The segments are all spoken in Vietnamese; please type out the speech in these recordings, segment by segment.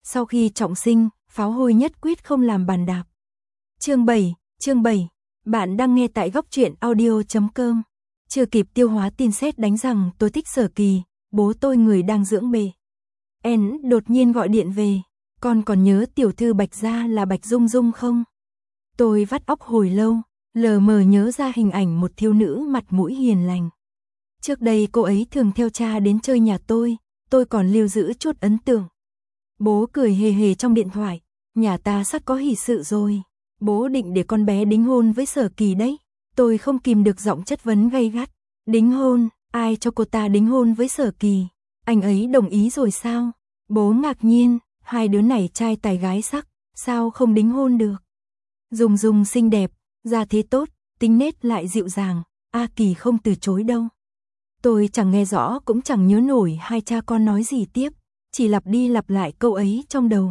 Sau khi trọng sinh, pháo hôi nhất quyết không làm bàn đạp. Chương 7, bạn đang nghe tại góc truyện audio.com. Chưa kịp tiêu hóa tin sét đánh rằng tôi thích Sở Kỳ, bố tôi người đang dưỡng bề En đột nhiên gọi điện về, con còn nhớ tiểu thư Bạch gia là Bạch Dung Dung không? Tôi vắt óc hồi lâu, lờ mờ nhớ ra hình ảnh một thiếu nữ mặt mũi hiền lành. Trước đây cô ấy thường theo cha đến chơi nhà tôi còn lưu giữ chút ấn tượng. Bố cười hề hề trong điện thoại, nhà ta sắp có hỷ sự rồi, bố định để con bé đính hôn với Sở Kỳ đấy. Tôi không kìm được giọng chất vấn gay gắt. Đính hôn, ai cho cô ta đính hôn với Sở Kỳ? Anh ấy đồng ý rồi sao? Bố ngạc nhiên, hai đứa này trai tài gái sắc, sao không đính hôn được? Dung Dung xinh đẹp, gia thế tốt, tính nết lại dịu dàng, A Kỳ không từ chối đâu. Tôi chẳng nghe rõ cũng chẳng nhớ nổi hai cha con nói gì tiếp, chỉ lặp đi lặp lại câu ấy trong đầu.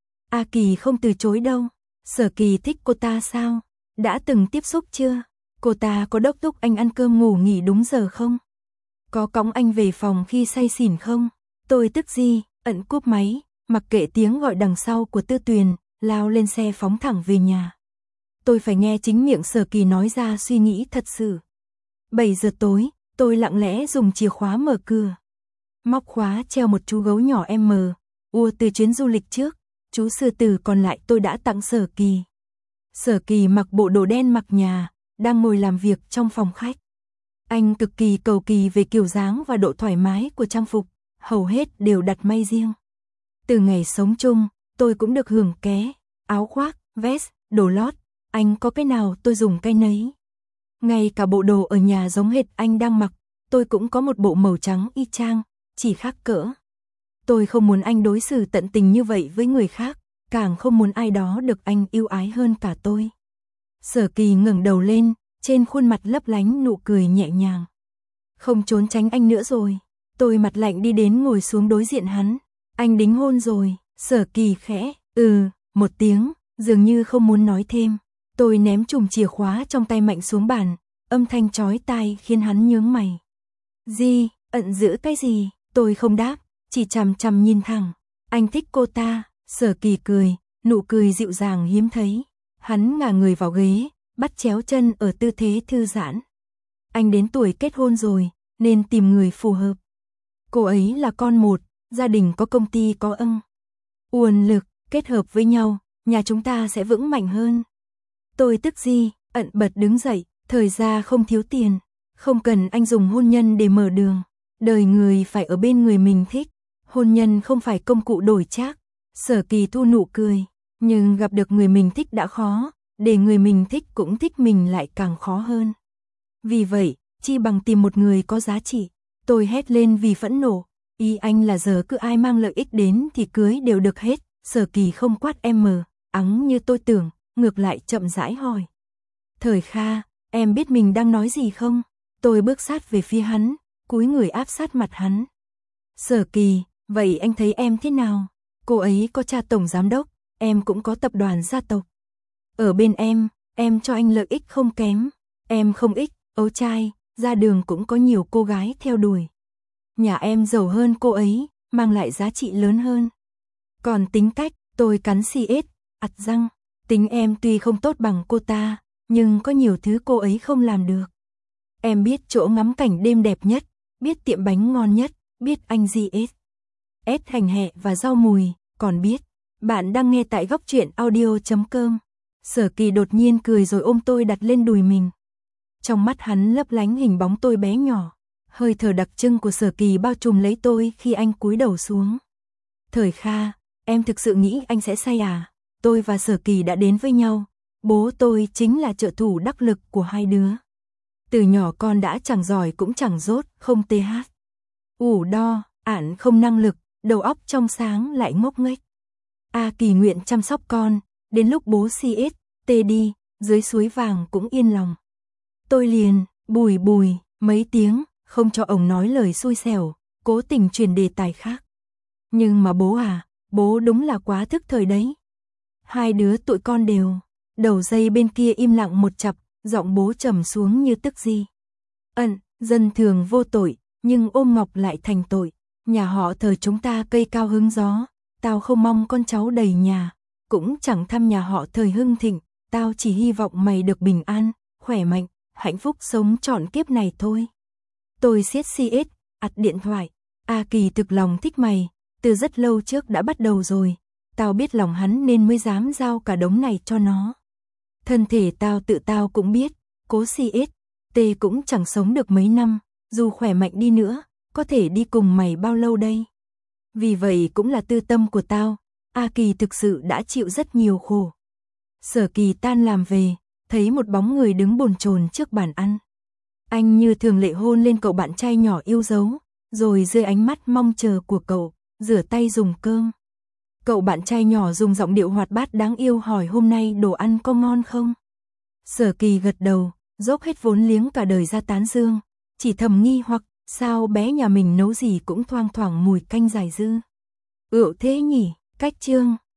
A Kỳ không từ chối đâu. Sở Kỳ thích cô ta sao? Đã từng tiếp xúc chưa? Cô ta có đốc thúc anh ăn cơm ngủ nghỉ đúng giờ không? Có cõng anh về phòng khi say xỉn không? Tôi tức gì, ẩn cúp máy, mặc kệ tiếng gọi đằng sau của Tư Tuyền, lao lên xe phóng thẳng về nhà. Tôi phải nghe chính miệng Sở Kỳ nói ra suy nghĩ thật sự. 7 giờ tối, tôi lặng lẽ dùng chìa khóa mở cửa. Móc khóa treo một chú gấu nhỏ ua từ chuyến du lịch trước, chú sư tử còn lại tôi đã tặng Sở Kỳ. Sở Kỳ mặc bộ đồ đen mặc nhà, đang ngồi làm việc trong phòng khách. Anh cực kỳ cầu kỳ về kiểu dáng và độ thoải mái của trang phục, hầu hết đều đặt may riêng. Từ ngày sống chung, tôi cũng được hưởng ké, áo khoác, vest, đồ lót, anh có cái nào tôi dùng cái nấy. Ngay cả bộ đồ ở nhà giống hệt anh đang mặc, tôi cũng có một bộ màu trắng y chang, chỉ khác cỡ. Tôi không muốn anh đối xử tận tình như vậy với người khác, càng không muốn ai đó được anh yêu ái hơn cả tôi. Sở Kỳ ngẩng đầu lên, trên khuôn mặt lấp lánh nụ cười nhẹ nhàng. Không trốn tránh anh nữa rồi. Tôi mặt lạnh đi đến ngồi xuống đối diện hắn. Anh đính hôn rồi. Sở Kỳ khẽ, một tiếng, dường như không muốn nói thêm. Tôi ném chùm chìa khóa trong tay mạnh xuống bàn, âm thanh chói tai khiến hắn nhướng mày. Gì, ẩn giữ cái gì? Tôi không đáp, chỉ chằm chằm nhìn thẳng. Anh thích cô ta. Sở Kỳ cười, nụ cười dịu dàng hiếm thấy. Hắn ngả người vào ghế, bắt chéo chân ở tư thế thư giãn. Anh đến tuổi kết hôn rồi, nên tìm người phù hợp. Cô ấy là con một, gia đình có công ty có uồn lực, kết hợp với nhau, nhà chúng ta sẽ vững mạnh hơn. Tôi tức gì, ẩn bật đứng dậy, thời ra không thiếu tiền, không cần anh dùng hôn nhân để mở đường. Đời người phải ở bên người mình thích, hôn nhân không phải công cụ đổi trác. Sở Kỳ thu nụ cười, nhưng gặp được người mình thích đã khó, để người mình thích cũng thích mình lại càng khó hơn. Vì vậy, chi bằng tìm một người có giá trị. Tôi hét lên vì phẫn nộ, ý anh là giờ cứ ai mang lợi ích đến thì cưới đều được hết. Sở Kỳ không quát ắng như tôi tưởng, ngược lại chậm rãi hỏi. Thời Kha, em biết mình đang nói gì không? Tôi bước sát về phía hắn, cúi người áp sát mặt hắn. Sở Kỳ, vậy anh thấy em thế nào? Cô ấy có cha tổng giám đốc, em cũng có tập đoàn gia tộc. Ở bên em cho anh lợi ích không kém. Em không ích, ấu trai, ra đường cũng có nhiều cô gái theo đuổi. Nhà em giàu hơn cô ấy, mang lại giá trị lớn hơn. Còn tính cách, tôi cắn CS, ặt răng. Tính em tuy không tốt bằng cô ta, nhưng có nhiều thứ cô ấy không làm được. Em biết chỗ ngắm cảnh đêm đẹp nhất, biết tiệm bánh ngon nhất, biết anh GS hành hẹ và rau mùi, còn biết. Bạn đang nghe tại góc truyện audio.com. Sở Kỳ đột nhiên cười rồi ôm tôi đặt lên đùi mình. Trong mắt hắn lấp lánh hình bóng tôi bé nhỏ. Hơi thở đặc trưng của Sở Kỳ bao trùm lấy tôi khi anh cúi đầu xuống. Thời Kha, em thực sự nghĩ anh sẽ say à? Tôi và Sở Kỳ đã đến với nhau. Bố tôi chính là trợ thủ đắc lực của hai đứa. Từ nhỏ con đã chẳng giỏi cũng chẳng dốt, không TH. Ủ đo, ản không năng lực, đầu óc trong sáng lại ngốc nghếch. A Kỳ nguyện chăm sóc con, đến lúc bố CS, tê đi, dưới suối vàng cũng yên lòng. Tôi liền, bùi mấy tiếng, không cho ổng nói lời xui xẻo, cố tình chuyển đề tài khác. Nhưng mà bố đúng là quá thức thời đấy. Hai đứa tụi con đều, đầu dây bên kia im lặng một chập, giọng bố trầm xuống như tức gì. Dân thường vô tội, nhưng ôm ngọc lại thành tội. Nhà họ thờ chúng ta cây cao hứng gió, tao không mong con cháu đầy nhà, cũng chẳng thăm nhà họ thời hưng thịnh, tao chỉ hy vọng mày được bình an, khỏe mạnh, hạnh phúc sống trọn kiếp này thôi. Tôi siết CS, ặt điện thoại, A Kỳ thực lòng thích mày, từ rất lâu trước đã bắt đầu rồi, tao biết lòng hắn nên mới dám giao cả đống này cho nó. Thân thể tao cũng biết, cố CS, tê cũng chẳng sống được mấy năm, dù khỏe mạnh đi nữa, có thể đi cùng mày bao lâu đây. Vì vậy cũng là tư tâm của tao, A Kỳ thực sự đã chịu rất nhiều khổ. Sở Kỳ tan làm về, thấy một bóng người đứng bồn chồn trước bàn ăn. Anh như thường lệ hôn lên cậu bạn trai nhỏ yêu dấu, rồi dưới ánh mắt mong chờ của cậu, rửa tay dùng cơm. Cậu bạn trai nhỏ dùng giọng điệu hoạt bát đáng yêu hỏi hôm nay đồ ăn có ngon không? Sở Kỳ gật đầu, dốc hết vốn liếng cả đời ra tán dương, chỉ thầm nghi hoặc sao bé nhà mình nấu gì cũng thoang thoảng mùi canh dài dư. Ựu thế nhỉ, cách chương.